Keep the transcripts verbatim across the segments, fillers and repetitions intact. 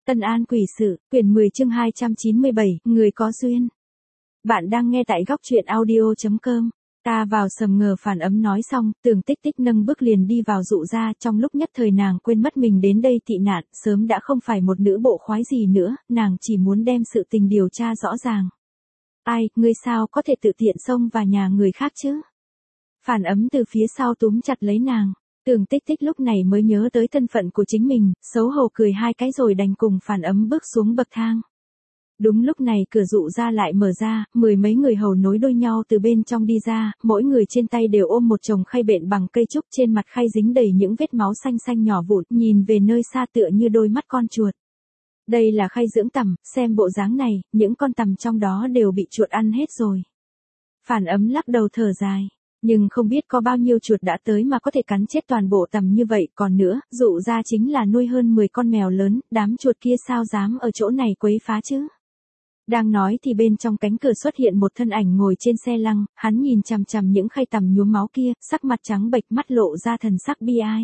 Ân An Quỷ Sự, quyển mười chương hai trăm chín mươi bảy, người có duyên. Bạn đang nghe tại góc truyện audio chấm com. Ta vào sầm ngờ phản ấm nói xong, Tường Tích Tích nâng bước liền đi vào dụ ra, trong lúc nhất thời nàng quên mất mình đến đây tị nạn, sớm đã không phải một nữ bộ khoái gì nữa, nàng chỉ muốn đem sự tình điều tra rõ ràng. Ai, ngươi sao có thể tự tiện xông vào nhà người khác chứ? Phản ấm từ phía sau túm chặt lấy nàng. Tường Tích Tích lúc này mới nhớ tới thân phận của chính mình, xấu hổ cười hai cái rồi đành cùng phản ấm bước xuống bậc thang. Đúng lúc này cửa dụ ra lại mở ra, mười mấy người hầu nối đuôi nhau từ bên trong đi ra, mỗi người trên tay đều ôm một chồng khay bện bằng cây trúc, trên mặt khay dính đầy những vết máu xanh xanh nhỏ vụn, nhìn về nơi xa tựa như đôi mắt con chuột. Đây là khay dưỡng tằm, xem bộ dáng này, những con tằm trong đó đều bị chuột ăn hết rồi. Phản ấm lắc đầu thở dài. Nhưng không biết có bao nhiêu chuột đã tới mà có thể cắn chết toàn bộ tằm như vậy, còn nữa, dụ ra chính là nuôi hơn mười con mèo lớn, đám chuột kia sao dám ở chỗ này quấy phá chứ? Đang nói thì bên trong cánh cửa xuất hiện một thân ảnh ngồi trên xe lăng, hắn nhìn chằm chằm những khay tằm nhuốm máu kia, sắc mặt trắng bệch, mắt lộ ra thần sắc bi ai.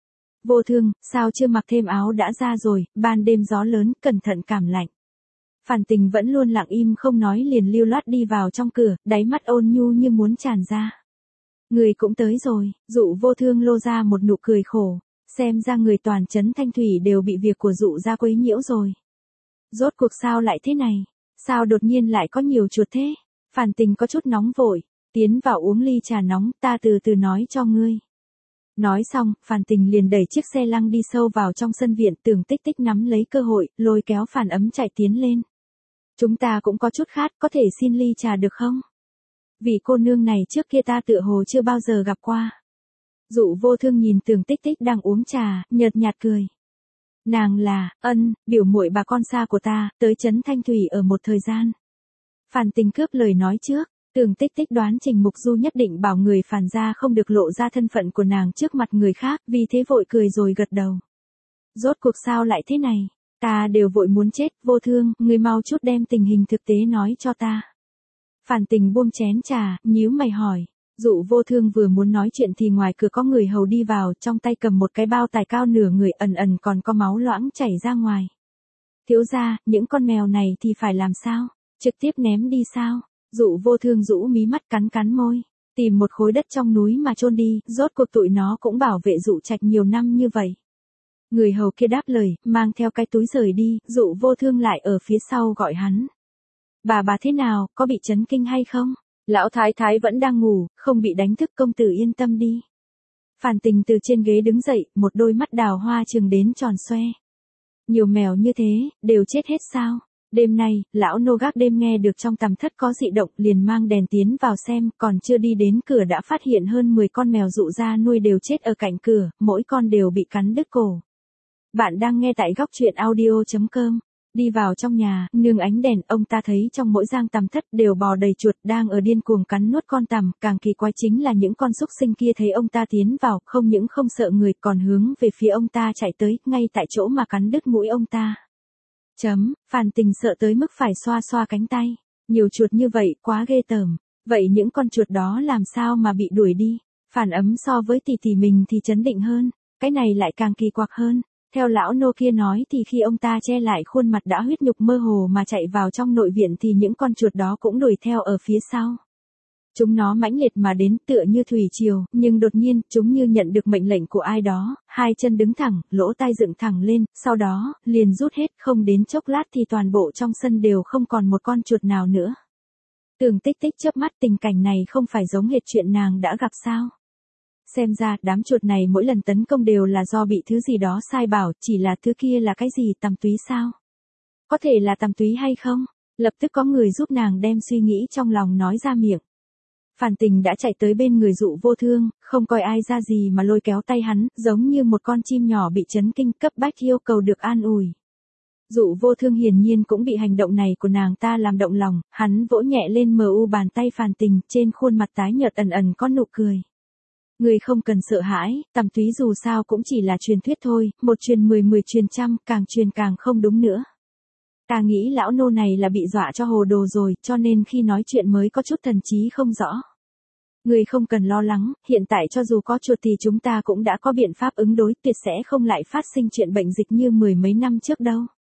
Vô Thương, sao chưa mặc thêm áo đã ra rồi, ban đêm gió lớn, cẩn thận cảm lạnh. Phản Tình vẫn luôn lặng im không nói liền lưu loát đi vào trong cửa, đáy mắt ôn nhu như muốn tràn ra. Người cũng tới rồi, Dụ Vô Thương lô ra một nụ cười khổ, xem ra người toàn trấn Thanh Thủy đều bị việc của Dụ ra quấy nhiễu rồi. Rốt cuộc sao lại thế này? Sao đột nhiên lại có nhiều chuột thế? Phản Tình có chút nóng vội, tiến vào uống ly trà nóng, ta từ từ nói cho ngươi. Nói xong, Phản Tình liền đẩy chiếc xe lăng đi sâu vào trong sân viện, Tường Tích Tích nắm lấy cơ hội, lôi kéo Phản Ấm chạy tiến lên. Chúng ta cũng có chút khát, có thể xin ly trà được không? Vị cô nương này trước kia ta tựa hồ chưa bao giờ gặp qua. Dụ Vô Thương nhìn Tường Tích Tích đang uống trà, nhợt nhạt cười. Nàng là, Ân, biểu muội bà con xa của ta, tới trấn Thanh Thủy ở một thời gian. Phản Tình cướp lời nói trước, Tường Tích Tích đoán Trình Mục Du nhất định bảo người Phản gia không được lộ ra thân phận của nàng trước mặt người khác, vì thế vội cười rồi gật đầu. Rốt cuộc sao lại thế này? Ta đều vội muốn chết, Vô Thương, người mau chút đem tình hình thực tế nói cho ta. Phản Tình buông chén trà, nhíu mày hỏi. Dụ Vô Thương vừa muốn nói chuyện thì ngoài cửa có người hầu đi vào, trong tay cầm một cái bao tải cao nửa người, ẩn ẩn còn có máu loãng chảy ra ngoài. Thiếu gia, những con mèo này thì phải làm sao? Trực tiếp ném đi sao? Dụ Vô Thương rũ mí mắt cắn cắn môi, tìm một khối đất trong núi mà chôn đi, rốt cuộc tụi nó cũng bảo vệ Dụ Trạch nhiều năm như vậy. Người hầu kia đáp lời, mang theo cái túi rời đi, Dụ Vô Thương lại ở phía sau gọi hắn. Bà bà thế nào, có bị chấn kinh hay không? Lão thái thái vẫn đang ngủ, không bị đánh thức, công tử yên tâm đi. Phản Tình từ trên ghế đứng dậy, một đôi mắt đào hoa trừng đến tròn xoe. Nhiều mèo như thế, đều chết hết sao? Đêm nay, lão nô gác đêm nghe được trong tầm thất có dị động, liền mang đèn tiến vào xem, còn chưa đi đến cửa đã phát hiện hơn mười con mèo Dụ ra nuôi đều chết ở cạnh cửa, mỗi con đều bị cắn đứt cổ. Bạn đang nghe tại góc truyện audio chấm com. Đi vào trong nhà, nương ánh đèn, ông ta thấy trong mỗi giang tằm thất đều bò đầy chuột đang ở điên cuồng cắn nuốt con tằm, càng kỳ quái chính là những con súc sinh kia thấy ông ta tiến vào, không những không sợ người còn hướng về phía ông ta chạy tới, ngay tại chỗ mà cắn đứt mũi ông ta. Chấm, Phản Tình sợ tới mức phải xoa xoa cánh tay, nhiều chuột như vậy quá ghê tởm, vậy những con chuột đó làm sao mà bị đuổi đi? Phản Ấm so với tỷ tỷ mình thì trấn định hơn, cái này lại càng kỳ quặc hơn. Theo lão nô kia nói thì khi ông ta che lại khuôn mặt đã huyết nhục mơ hồ mà chạy vào trong nội viện thì những con chuột đó cũng đuổi theo ở phía sau. Chúng nó mãnh liệt mà đến tựa như thủy triều, nhưng đột nhiên chúng như nhận được mệnh lệnh của ai đó, hai chân đứng thẳng, lỗ tai dựng thẳng lên, sau đó, liền rút hết, không đến chốc lát thì toàn bộ trong sân đều không còn một con chuột nào nữa. Tường Tích Tích chớp mắt, tình cảnh này không phải giống hệt chuyện nàng đã gặp sao? Xem ra, đám chuột này mỗi lần tấn công đều là do bị thứ gì đó sai bảo, chỉ là thứ kia là cái gì, tằm túy sao? Có thể là tằm túy hay không? Lập tức có người giúp nàng đem suy nghĩ trong lòng nói ra miệng. Phản Tình đã chạy tới bên người Dụ Vô Thương, không coi ai ra gì mà lôi kéo tay hắn, giống như một con chim nhỏ bị chấn kinh, cấp bách yêu cầu được an ủi. Dụ Vô Thương hiển nhiên cũng bị hành động này của nàng ta làm động lòng, hắn vỗ nhẹ lên mờ u bàn tay Phản Tình, trên khuôn mặt tái nhợt ẩn ẩn có nụ cười. Người không cần sợ hãi, tằm túy dù sao cũng chỉ là truyền thuyết thôi, một truyền mười mười truyền trăm, càng truyền càng không đúng nữa. Ta nghĩ lão nô này là bị dọa cho hồ đồ rồi, cho nên khi nói chuyện mới có chút thần trí không rõ. Người không cần lo lắng, hiện tại cho dù có chuột thì chúng ta cũng đã có biện pháp ứng đối, tuyệt sẽ không lại phát sinh chuyện bệnh dịch như mười mấy năm trước đâu.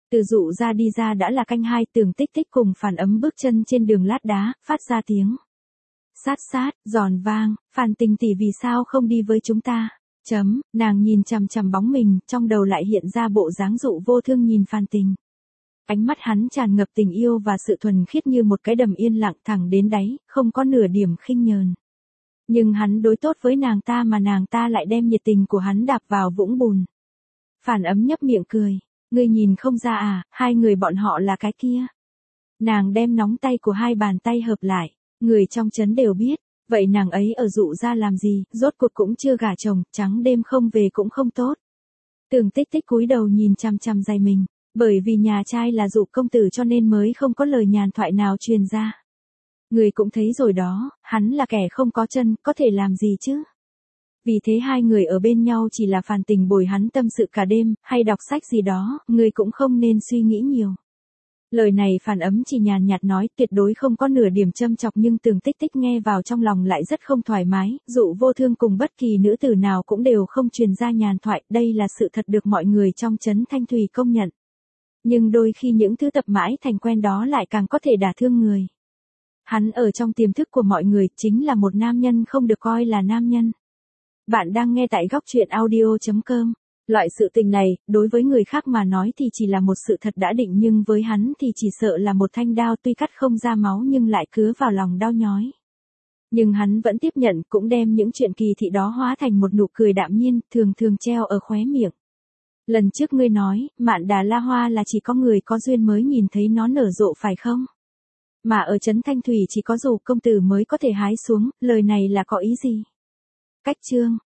Từ dụ ra đi ra đã là canh hai, Tường Tích Tích cùng Phản Ấm bước chân trên đường lát đá, phát ra tiếng sát sát, giòn vang, Phàn Tình tỷ vì sao không đi với chúng ta? Chấm, nàng nhìn chằm chằm bóng mình, trong đầu lại hiện ra bộ dáng dụ vô thương nhìn Phàn Tình. Ánh mắt hắn tràn ngập tình yêu và sự thuần khiết như một cái đầm yên lặng thẳng đến đáy, không có nửa điểm khinh nhờn. Nhưng hắn đối tốt với nàng ta mà nàng ta lại đem nhiệt tình của hắn đạp vào vũng bùn. Phản Ấm nhấp miệng cười. Ngươi nhìn không ra à, hai người bọn họ là cái kia. Nàng đem nóng tay của hai bàn tay hợp lại. Người trong trấn đều biết. Vậy nàng ấy ở dụ ra làm gì, rốt cuộc cũng chưa gả chồng, trắng đêm không về cũng không tốt. Tường Tích Tích cúi đầu nhìn chằm chằm giày mình. Bởi vì nhà trai là dụ công tử cho nên mới không có lời nhàn thoại nào truyền ra. Người cũng thấy rồi đó, hắn là kẻ không có chân, có thể làm gì chứ? Vì thế hai người ở bên nhau chỉ là Phàn Tình bồi hắn tâm sự cả đêm, hay đọc sách gì đó, người cũng không nên suy nghĩ nhiều. Lời này Phàn Ấm chỉ nhàn nhạt nói, tuyệt đối không có nửa điểm châm chọc, nhưng Tường Tích Tích nghe vào trong lòng lại rất không thoải mái, dụ vô thương cùng bất kỳ nữ tử nào cũng đều không truyền ra nhàn thoại, đây là sự thật được mọi người trong trấn Thanh Thủy công nhận. Nhưng đôi khi những thứ tập mãi thành quen đó lại càng có thể đả thương người. Hắn ở trong tiềm thức của mọi người chính là một nam nhân không được coi là nam nhân. Bạn đang nghe tại góc truyện audio chấm com. Loại sự tình này, đối với người khác mà nói thì chỉ là một sự thật đã định, nhưng với hắn thì chỉ sợ là một thanh đao tuy cắt không ra máu nhưng lại cứa vào lòng đau nhói. Nhưng hắn vẫn tiếp nhận, cũng đem những chuyện kỳ thị đó hóa thành một nụ cười đạm nhiên, thường thường treo ở khóe miệng. Lần trước ngươi nói, Mạn Đà La Hoa là chỉ có người có duyên mới nhìn thấy nó nở rộ phải không? Mà ở trấn Thanh Thủy chỉ có dụ công tử mới có thể hái xuống, lời này là có ý gì? Cách chương